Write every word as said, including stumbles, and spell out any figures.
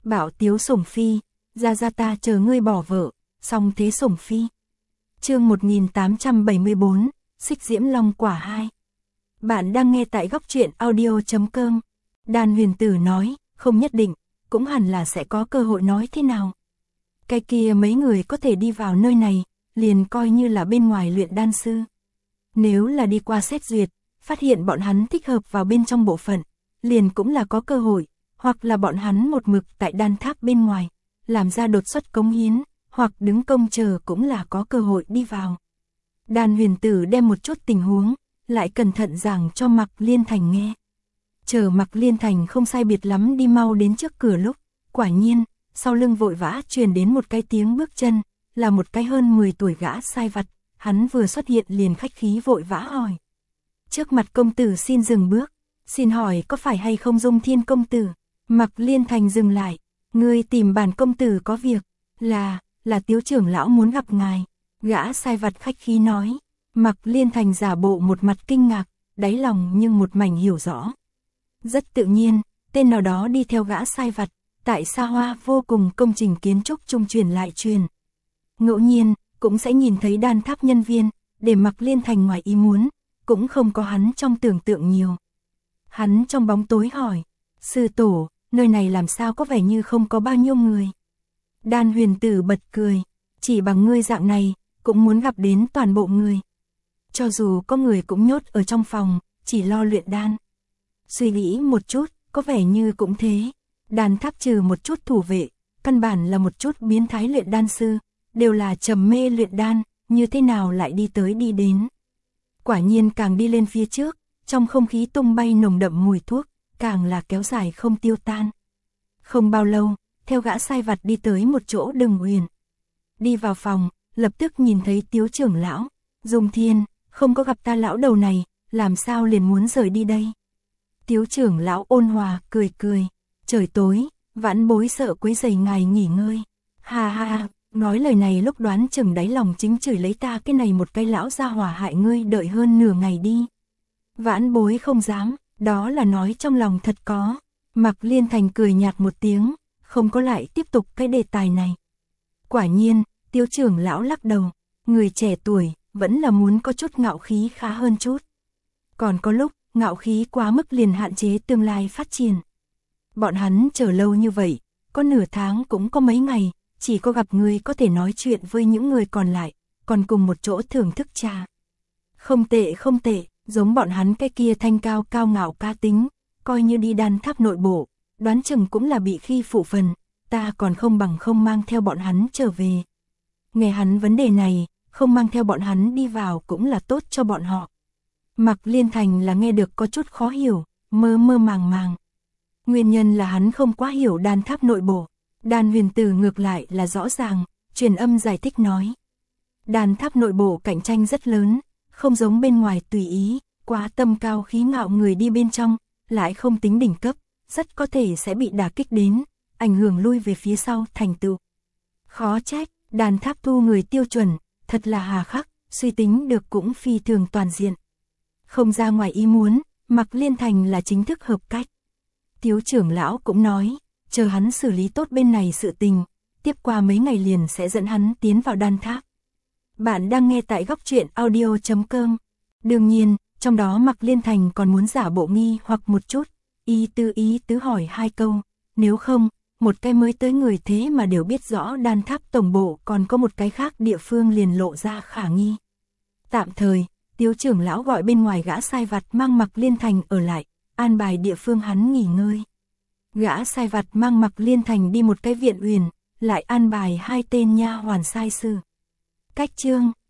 Bảo Tiếu Sủng Phi, ra ra ta chờ ngươi bỏ vợ, xong thế Sủng Phi. Chương một nghìn tám trăm bảy mươi bốn, Xích Diễm Long Quả hai. Bạn đang nghe tại góc truyện audio chấm com. Đan Huyền Tử nói, không nhất định, cũng hẳn là sẽ có cơ hội nói thế nào. Cái kia mấy người có thể đi vào nơi này, liền coi như là bên ngoài luyện đan sư. Nếu là đi qua xét duyệt, phát hiện bọn hắn thích hợp vào bên trong bộ phận, liền cũng là có cơ hội, hoặc là bọn hắn một mực tại đan tháp bên ngoài, làm ra đột xuất cống hiến, hoặc đứng công chờ cũng là có cơ hội đi vào. Đan Huyền Tử đem một chút tình huống, lại cẩn thận giảng cho Mạc Liên Thành nghe. Chờ Mạc Liên Thành không sai biệt lắm đi mau đến trước cửa lúc, quả nhiên, sau lưng vội vã truyền đến một cái tiếng bước chân, là một cái hơn mười tuổi gã sai vặt, hắn vừa xuất hiện liền khách khí vội vã hỏi. Trước mặt công tử xin dừng bước, xin hỏi có phải hay không Dung Thiên công tử? Mạc Liên Thành dừng lại, ngươi tìm bản công tử có việc, là, là Tiếu trưởng lão muốn gặp ngài. Gã sai vặt khách khí nói. Mạc Liên Thành giả bộ một mặt kinh ngạc, đáy lòng nhưng một mảnh hiểu rõ. Rất tự nhiên, tên nào đó đi theo gã sai vặt, tại xa hoa vô cùng công trình kiến trúc trung truyền lại truyền. Ngẫu nhiên, cũng sẽ nhìn thấy đan tháp nhân viên, để Mạc Liên Thành ngoài ý muốn, cũng không có hắn trong tưởng tượng nhiều. Hắn trong bóng tối hỏi, sư tổ, nơi này làm sao có vẻ như không có bao nhiêu người. Đan Huyền Tử bật cười, chỉ bằng ngươi dạng này, cũng muốn gặp đến toàn bộ người. Cho dù có người cũng nhốt ở trong phòng, chỉ lo luyện đan. Suy nghĩ một chút, có vẻ như cũng thế. Đan tháp trừ một chút thủ vệ, căn bản là một chút biến thái luyện đan sư, đều là trầm mê luyện đan, như thế nào lại đi tới đi đến. Quả nhiên càng đi lên phía trước, trong không khí tung bay nồng đậm mùi thuốc, càng là kéo dài không tiêu tan. Không bao lâu, theo gã sai vặt đi tới một chỗ Đừng Huyền. Đi vào phòng, lập tức nhìn thấy Tiếu trưởng lão, Dung Thiên, không có gặp ta lão đầu này, làm sao liền muốn rời đi đây. Tiếu trưởng lão ôn hòa, cười cười, trời tối, vãn bối sợ quấy rầy ngài nghỉ ngơi. Ha ha ha, nói lời này lúc đoán chừng đáy lòng chính chửi lấy ta cái này một cái lão gia hỏa hại ngươi đợi hơn nửa ngày đi. Vãn bối không dám, đó là nói trong lòng thật có. Mạc Liên Thành cười nhạt một tiếng, không có lại tiếp tục cái đề tài này. Quả nhiên, Tiếu trưởng lão lắc đầu, người trẻ tuổi, vẫn là muốn có chút ngạo khí khá hơn chút. Còn có lúc, ngạo khí quá mức liền hạn chế tương lai phát triển. Bọn hắn chờ lâu như vậy, có nửa tháng cũng có mấy ngày, chỉ có gặp người có thể nói chuyện với những người còn lại, còn cùng một chỗ thưởng thức trà. Không tệ không tệ, giống bọn hắn cái kia thanh cao cao ngạo ca tính, coi như đi đan tháp nội bộ, đoán chừng cũng là bị khi phụ phần, ta còn không bằng không mang theo bọn hắn trở về. Nghe hắn vấn đề này, không mang theo bọn hắn đi vào cũng là tốt cho bọn họ. Mạc Liên Thành là nghe được có chút khó hiểu, mơ mơ màng màng. Nguyên nhân là hắn không quá hiểu đan tháp nội bộ. Đan Huyền Tử ngược lại là rõ ràng, truyền âm giải thích nói. Đan tháp nội bộ cạnh tranh rất lớn, không giống bên ngoài tùy ý, quá tâm cao khí ngạo người đi bên trong, lại không tính đỉnh cấp, rất có thể sẽ bị đả kích đến, ảnh hưởng lui về phía sau thành tựu. Khó trách, đan tháp thu người tiêu chuẩn, thật là hà khắc, suy tính được cũng phi thường toàn diện. Không ra ngoài ý muốn, Mạc Liên Thành là chính thức hợp cách. Tiếu trưởng lão cũng nói, chờ hắn xử lý tốt bên này sự tình, tiếp qua mấy ngày liền sẽ dẫn hắn tiến vào đan tháp. Bạn đang nghe tại góc truyện audio chấm com. Đương nhiên, trong đó Mạc Liên Thành còn muốn giả bộ nghi hoặc một chút, ý tứ ý tứ hỏi hai câu, nếu không, một cái mới tới người thế mà đều biết rõ đan tháp tổng bộ còn có một cái khác địa phương liền lộ ra khả nghi. Tạm thời, Tiếu trưởng lão gọi bên ngoài gã sai vặt mang Mạc Liên Thành ở lại, an bài địa phương hắn nghỉ ngơi. Gã sai vặt mang Mạc Liên Thành đi một cái viện uyển, lại an bài hai tên nha hoàn sai sư. Cách chương